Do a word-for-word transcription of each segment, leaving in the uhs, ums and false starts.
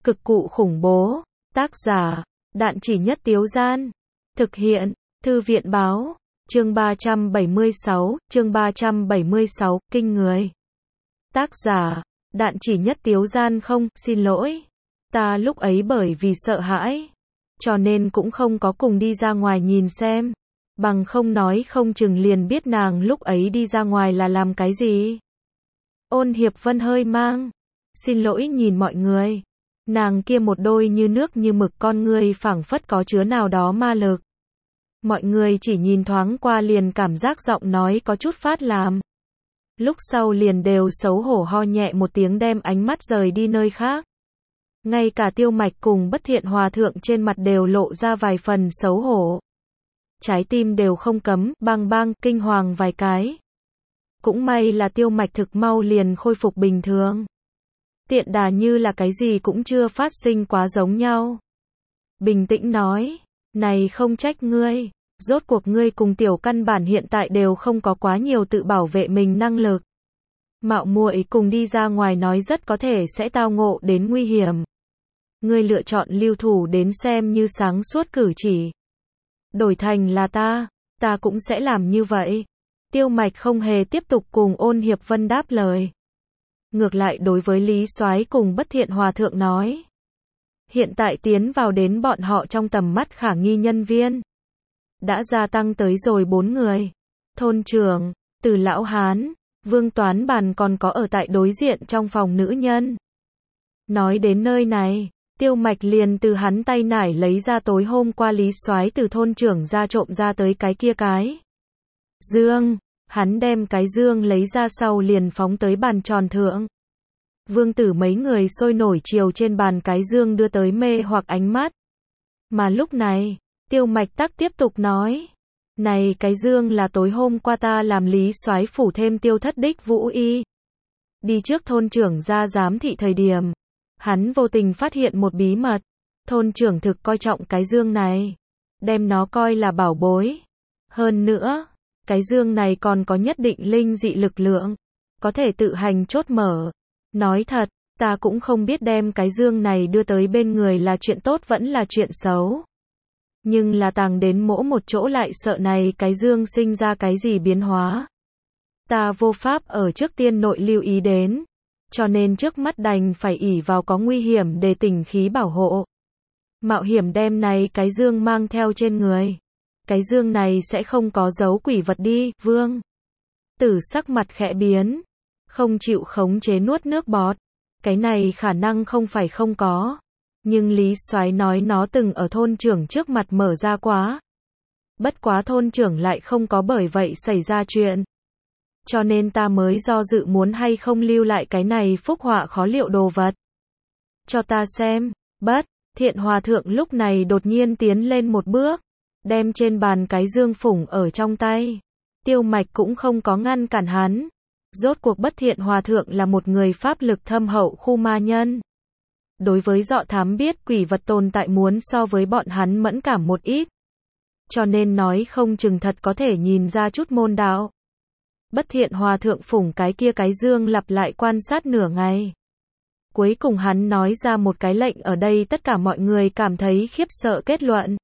Cực cụ khủng bố. Tác giả, Đạn Chỉ Nhất Tiếu Gian. Thực hiện, Thư viện Báo. Chương ba trăm bảy mươi sáu, chương ba trăm bảy mươi sáu, kinh người. Tác giả, Đạn Chỉ Nhất Tiếu Gian. Không, xin lỗi. Ta lúc ấy bởi vì sợ hãi, cho nên cũng không có cùng đi ra ngoài nhìn xem. Bằng không nói không chừng liền biết nàng lúc ấy đi ra ngoài là làm cái gì. Ôn Hiệp Vân hơi mang xin lỗi nhìn mọi người. Nàng kia một đôi như nước như mực con ngươi phảng phất có chứa nào đó ma lực. Mọi người chỉ nhìn thoáng qua liền cảm giác giọng nói có chút phát làm. Lúc sau liền đều xấu hổ ho nhẹ một tiếng đem ánh mắt rời đi nơi khác. Ngay cả Tiêu Mạch cùng Bất Thiện Hòa Thượng trên mặt đều lộ ra vài phần xấu hổ. Trái tim đều không cấm, bang bang, kinh hoàng vài cái. Cũng may là Tiêu Mạch thực mau liền khôi phục bình thường. Tiện đà như là cái gì cũng chưa phát sinh quá giống nhau. Bình tĩnh nói, này không trách ngươi, rốt cuộc ngươi cùng tiểu căn bản hiện tại đều không có quá nhiều tự bảo vệ mình năng lực. Mạo muội cùng đi ra ngoài nói rất có thể sẽ tao ngộ đến nguy hiểm. Ngươi lựa chọn lưu thủ đến xem như sáng suốt cử chỉ. Đổi thành là ta, ta cũng sẽ làm như vậy. Tiêu Mạch không hề tiếp tục cùng Ôn Hiệp Vân đáp lời. Ngược lại đối với Lý Soái cùng Bất Thiện Hòa Thượng nói. Hiện tại tiến vào đến bọn họ trong tầm mắt khả nghi nhân viên. Đã gia tăng tới rồi bốn người. Thôn trưởng, Từ Lão Hán, Vương Toán Bàn còn có ở tại đối diện trong phòng nữ nhân. Nói đến nơi này, Tiêu Mạch liền từ hắn tay nải lấy ra tối hôm qua Lý Soái từ thôn trưởng ra trộm ra tới cái kia cái dương. Hắn đem cái dương lấy ra sau liền phóng tới bàn tròn thượng. Vương tử mấy người sôi nổi chiều trên bàn cái dương đưa tới mê hoặc ánh mắt. Mà lúc này, Tiêu Mạch tắc tiếp tục nói. Này cái dương là tối hôm qua ta làm Lý Soái phủ thêm Tiêu Thất đích Vũ Y. Đi trước thôn trưởng ra giám thị thời điểm. Hắn vô tình phát hiện một bí mật. Thôn trưởng thực coi trọng cái dương này. Đem nó coi là bảo bối. Hơn nữa, cái dương này còn có nhất định linh dị lực lượng. Có thể tự hành chốt mở. Nói thật, ta cũng không biết đem cái dương này đưa tới bên người là chuyện tốt vẫn là chuyện xấu. Nhưng là tàng đến mỗi một chỗ lại sợ này cái dương sinh ra cái gì biến hóa. Ta vô pháp ở trước tiên nội lưu ý đến. Cho nên trước mắt đành phải ỷ vào có nguy hiểm để tỉnh khí bảo hộ. Mạo hiểm đem này cái dương mang theo trên người. Cái dương này sẽ không có dấu quỷ vật đi, Vương Tử sắc mặt khẽ biến. Không chịu khống chế nuốt nước bọt. Cái này khả năng không phải không có. Nhưng Lý Soái nói nó từng ở thôn trưởng trước mặt mở ra quá. Bất quá thôn trưởng lại không có bởi vậy xảy ra chuyện. Cho nên ta mới do dự muốn hay không lưu lại cái này phúc họa khó liệu đồ vật. Cho ta xem. Bất Thiện Hòa Thượng lúc này đột nhiên tiến lên một bước. Đem trên bàn cái dương phủng ở trong tay. Tiêu Mạch cũng không có ngăn cản hắn. Rốt cuộc Bất Thiện Hòa Thượng là một người pháp lực thâm hậu khu ma nhân. Đối với dọ thám biết quỷ vật tồn tại muốn so với bọn hắn mẫn cảm một ít. Cho nên nói không chừng thật có thể nhìn ra chút môn đạo. Bất Thiện Hòa Thượng phủng cái kia cái dương lặp lại quan sát nửa ngày. Cuối cùng hắn nói ra một cái lệnh ở đây tất cả mọi người cảm thấy khiếp sợ kết luận.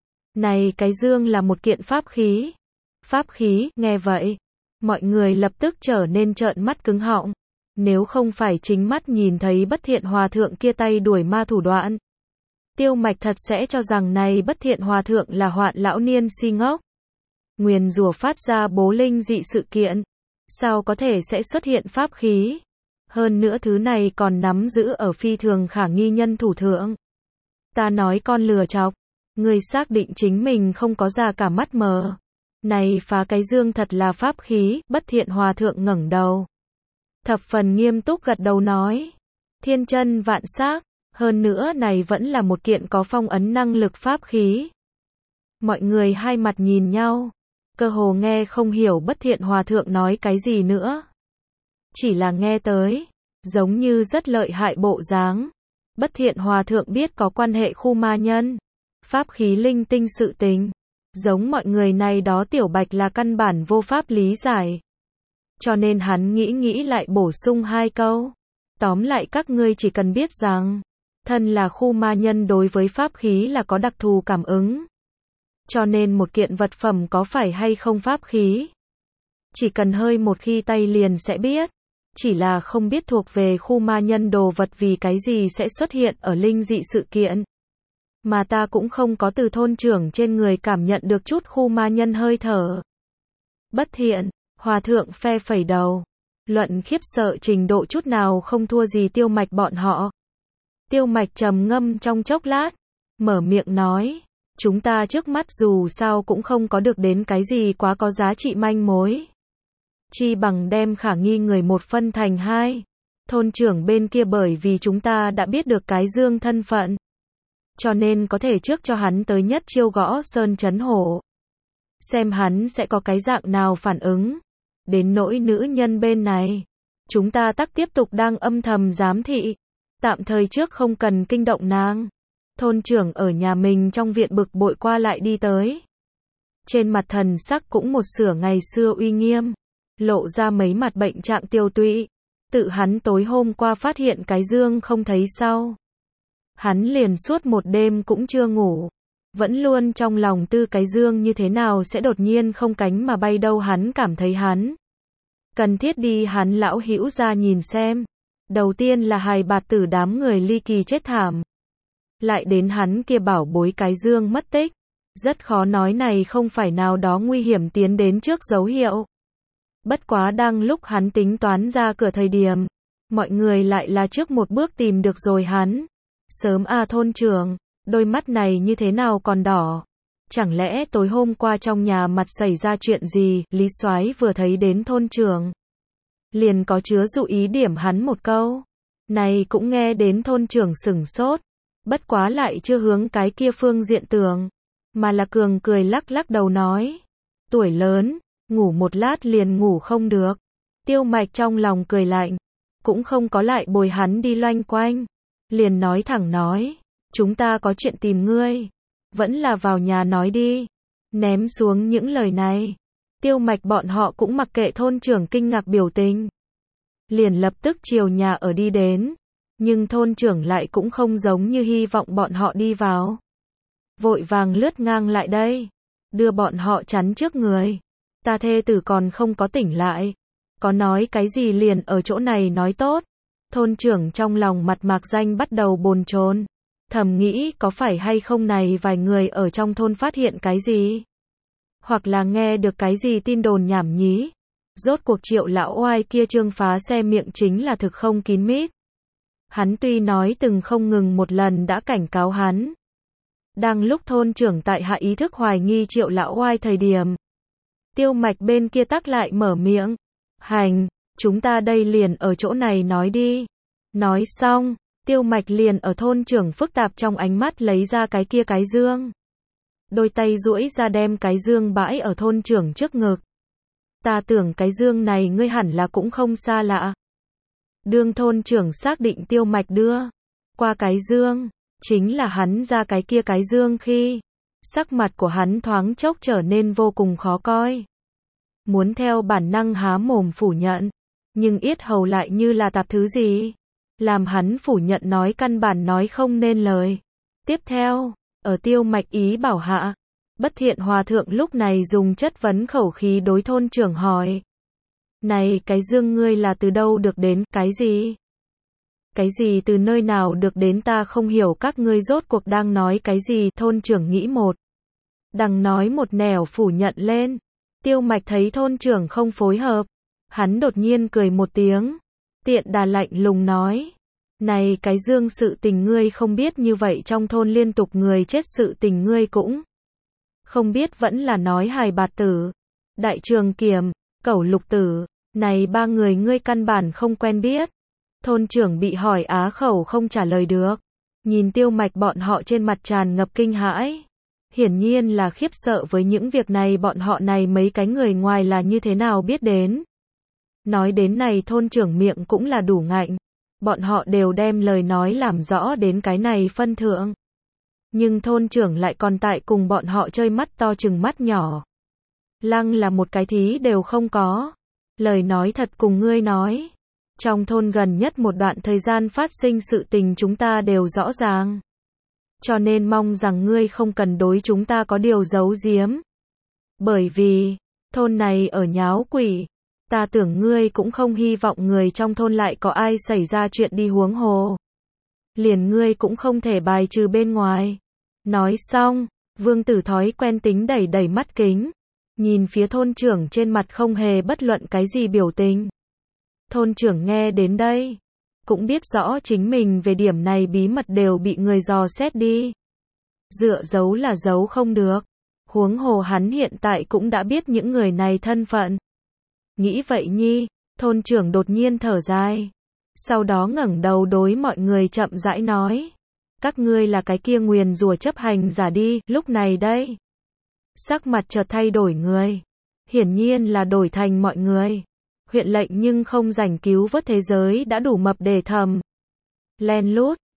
Này cái dương là một kiện pháp khí. Pháp khí, nghe vậy. Mọi người lập tức trở nên trợn mắt cứng họng. Nếu không phải chính mắt nhìn thấy Bất Thiện Hòa Thượng kia tay đuổi ma thủ đoạn. Tiêu Mạch thật sẽ cho rằng này Bất Thiện Hòa Thượng là hoạn lão niên si ngốc. Nguyền rủa phát ra bố linh dị sự kiện. Sao có thể sẽ xuất hiện pháp khí? Hơn nữa thứ này còn nắm giữ ở phi thường khả nghi nhân thủ thượng. Ta nói con lừa chọc. Người xác định chính mình không có ra cả mắt mờ. Này phá cái dương thật là pháp khí. Bất Thiện Hòa Thượng ngẩng đầu. Thập phần nghiêm túc gật đầu nói. Thiên chân vạn xác. Hơn nữa này vẫn là một kiện có phong ấn năng lực pháp khí. Mọi người hai mặt nhìn nhau. Cơ hồ nghe không hiểu Bất Thiện Hòa Thượng nói cái gì nữa. Chỉ là nghe tới. Giống như rất lợi hại bộ dáng. Bất Thiện Hòa Thượng biết có quan hệ khu ma nhân. Pháp khí linh tinh sự tình. Giống mọi người này đó Tiểu Bạch là căn bản vô pháp lý giải. Cho nên hắn nghĩ nghĩ lại bổ sung hai câu. Tóm lại các ngươi chỉ cần biết rằng, Thân là khu ma nhân đối với pháp khí là có đặc thù cảm ứng. Cho nên một kiện vật phẩm có phải hay không pháp khí, chỉ cần hơi một khi tay liền sẽ biết. Chỉ là không biết thuộc về khu ma nhân đồ vật vì cái gì sẽ xuất hiện ở linh dị sự kiện. Mà ta cũng không có từ thôn trưởng trên người cảm nhận được chút khu ma nhân hơi thở. Bất thiện, hòa thượng phe phẩy đầu. Luận khiếp sợ trình độ chút nào không thua gì Tiêu Mạch bọn họ. Tiêu Mạch trầm ngâm trong chốc lát, mở miệng nói, chúng ta trước mắt dù sao cũng không có được đến cái gì quá có giá trị manh mối. Chi bằng đem khả nghi người một phân thành hai. Thôn trưởng bên kia bởi vì chúng ta đã biết được cái Dương thân phận, cho nên có thể trước cho hắn tới nhất chiêu gõ sơn chấn hổ. Xem hắn sẽ có cái dạng nào phản ứng. Đến nỗi nữ nhân bên này, chúng ta tắc tiếp tục đang âm thầm giám thị. Tạm thời trước không cần kinh động nàng. Thôn trưởng ở nhà mình trong viện bực bội qua lại đi tới. Trên mặt thần sắc cũng một sửa ngày xưa uy nghiêm, lộ ra mấy mặt bệnh trạng tiêu tụy. Tự hắn tối hôm qua phát hiện cái Dương không thấy sau, hắn liền suốt một đêm cũng chưa ngủ, vẫn luôn trong lòng tư cái Dương như thế nào sẽ đột nhiên không cánh mà bay đâu. Hắn cảm thấy hắn cần thiết đi hắn lão hữu ra nhìn xem. Đầu tiên là hài bạt tử đám người ly kỳ chết thảm, lại đến hắn kia bảo bối cái Dương mất tích. Rất khó nói này không phải nào đó nguy hiểm tiến đến trước dấu hiệu. Bất quá đang lúc hắn tính toán ra cửa thời điểm, mọi người lại là trước một bước tìm được rồi hắn. Sớm à thôn trưởng, đôi mắt này như thế nào còn đỏ? Chẳng lẽ tối hôm qua trong nhà mặt xảy ra chuyện gì? Lý Soái vừa thấy đến thôn trưởng, liền có chứa dụ ý điểm hắn một câu. Này cũng nghe đến thôn trưởng sửng sốt, bất quá lại chưa hướng cái kia phương diện tưởng, mà là cường cười lắc lắc đầu nói, tuổi lớn, ngủ một lát liền ngủ không được. Tiêu Mạch trong lòng cười lạnh, cũng không có lại bồi hắn đi loanh quanh, liền nói thẳng nói, chúng ta có chuyện tìm ngươi, vẫn là vào nhà nói đi. Ném xuống những lời này, Tiêu Mạch bọn họ cũng mặc kệ thôn trưởng kinh ngạc biểu tình, liền lập tức chiều nhà ở đi đến. Nhưng thôn trưởng lại cũng không giống như hy vọng bọn họ đi vào, vội vàng lướt ngang lại đây, đưa bọn họ chắn trước người. Ta thê tử còn không có tỉnh lại, có nói cái gì liền ở chỗ này nói tốt. Thôn trưởng trong lòng mặt mạc danh bắt đầu bồn chồn, thầm nghĩ có phải hay không này vài người ở trong thôn phát hiện cái gì, hoặc là nghe được cái gì tin đồn nhảm nhí. Rốt cuộc Triệu lão oai kia trương phá xe miệng chính là thực không kín mít. Hắn tuy nói từng không ngừng một lần đã cảnh cáo hắn. Đang lúc thôn trưởng tại hạ ý thức hoài nghi Triệu lão oai thời điểm, Tiêu Mạch bên kia tắc lại mở miệng, hành, chúng ta đây liền ở chỗ này nói đi. Nói xong, Tiêu Mạch liền ở thôn trưởng phức tạp trong ánh mắt lấy ra cái kia cái Dương. Đôi tay duỗi ra đem cái Dương bãi ở thôn trưởng trước ngực. Ta tưởng cái Dương này ngươi hẳn là cũng không xa lạ. Đương thôn trưởng xác định Tiêu Mạch đưa qua cái Dương chính là hắn ra cái kia cái Dương khi, sắc mặt của hắn thoáng chốc trở nên vô cùng khó coi. Muốn theo bản năng há mồm phủ nhận, nhưng yết hầu lại như là tạp thứ gì, làm hắn phủ nhận nói căn bản nói không nên lời. Tiếp theo, ở Tiêu Mạch ý bảo hạ, Bất Thiện hòa thượng lúc này dùng chất vấn khẩu khí đối thôn trưởng hỏi. Này cái Dương ngươi là từ đâu được đến, cái gì? Cái gì từ nơi nào được đến ta không hiểu các ngươi rốt cuộc đang nói cái gì. Thôn trưởng nghĩ một đằng nói một nẻo phủ nhận lên. Tiêu Mạch thấy thôn trưởng không phối hợp, hắn đột nhiên cười một tiếng, tiện đà lạnh lùng nói, này cái Dương sự tình ngươi không biết, như vậy trong thôn liên tục người chết sự tình ngươi cũng không biết, vẫn là nói hài bạt tử, đại trường kiểm, cẩu lục tử, này ba người ngươi căn bản không quen biết. Thôn trưởng bị hỏi á khẩu không trả lời được, nhìn Tiêu Mạch bọn họ trên mặt tràn ngập kinh hãi, hiển nhiên là khiếp sợ với những việc này bọn họ này mấy cái người ngoài là như thế nào biết đến. Nói đến này thôn trưởng miệng cũng là đủ ngạnh, bọn họ đều đem lời nói làm rõ đến cái này phân thượng. Nhưng thôn trưởng lại còn tại cùng bọn họ chơi mắt to chừng mắt nhỏ. Lăng là một cái thí đều không có. Lời nói thật cùng ngươi nói, Trong thôn gần nhất một đoạn thời gian phát sinh sự tình chúng ta đều rõ ràng. Cho nên mong rằng ngươi không cần đối chúng ta có điều giấu giếm. Bởi vì, thôn này ở nháo quỷ. Ta tưởng ngươi cũng không hy vọng người trong thôn lại có ai xảy ra chuyện đi huống hồ. Liền ngươi cũng không thể bài trừ bên ngoài. Nói xong, Vương Tử thói quen tính đẩy đẩy mắt kính. Nhìn phía thôn trưởng trên mặt không hề bất luận cái gì biểu tình. Thôn trưởng nghe đến đây, cũng biết rõ chính mình về điểm này bí mật đều bị người dò xét đi. Dựa giấu là giấu không được. Huống hồ hắn hiện tại cũng đã biết những người này thân phận. Nghĩ vậy nhi, thôn trưởng đột nhiên thở dài. Sau đó ngẩng đầu đối mọi người chậm rãi nói. Các ngươi là cái kia nguyền rủa chấp hành giả đi, lúc này đây. Sắc mặt chợt thay đổi người. Hiển nhiên là đổi thành mọi người. Huyện lệnh nhưng không rảnh cứu vớt thế giới đã đủ mập để thầm. Len lút,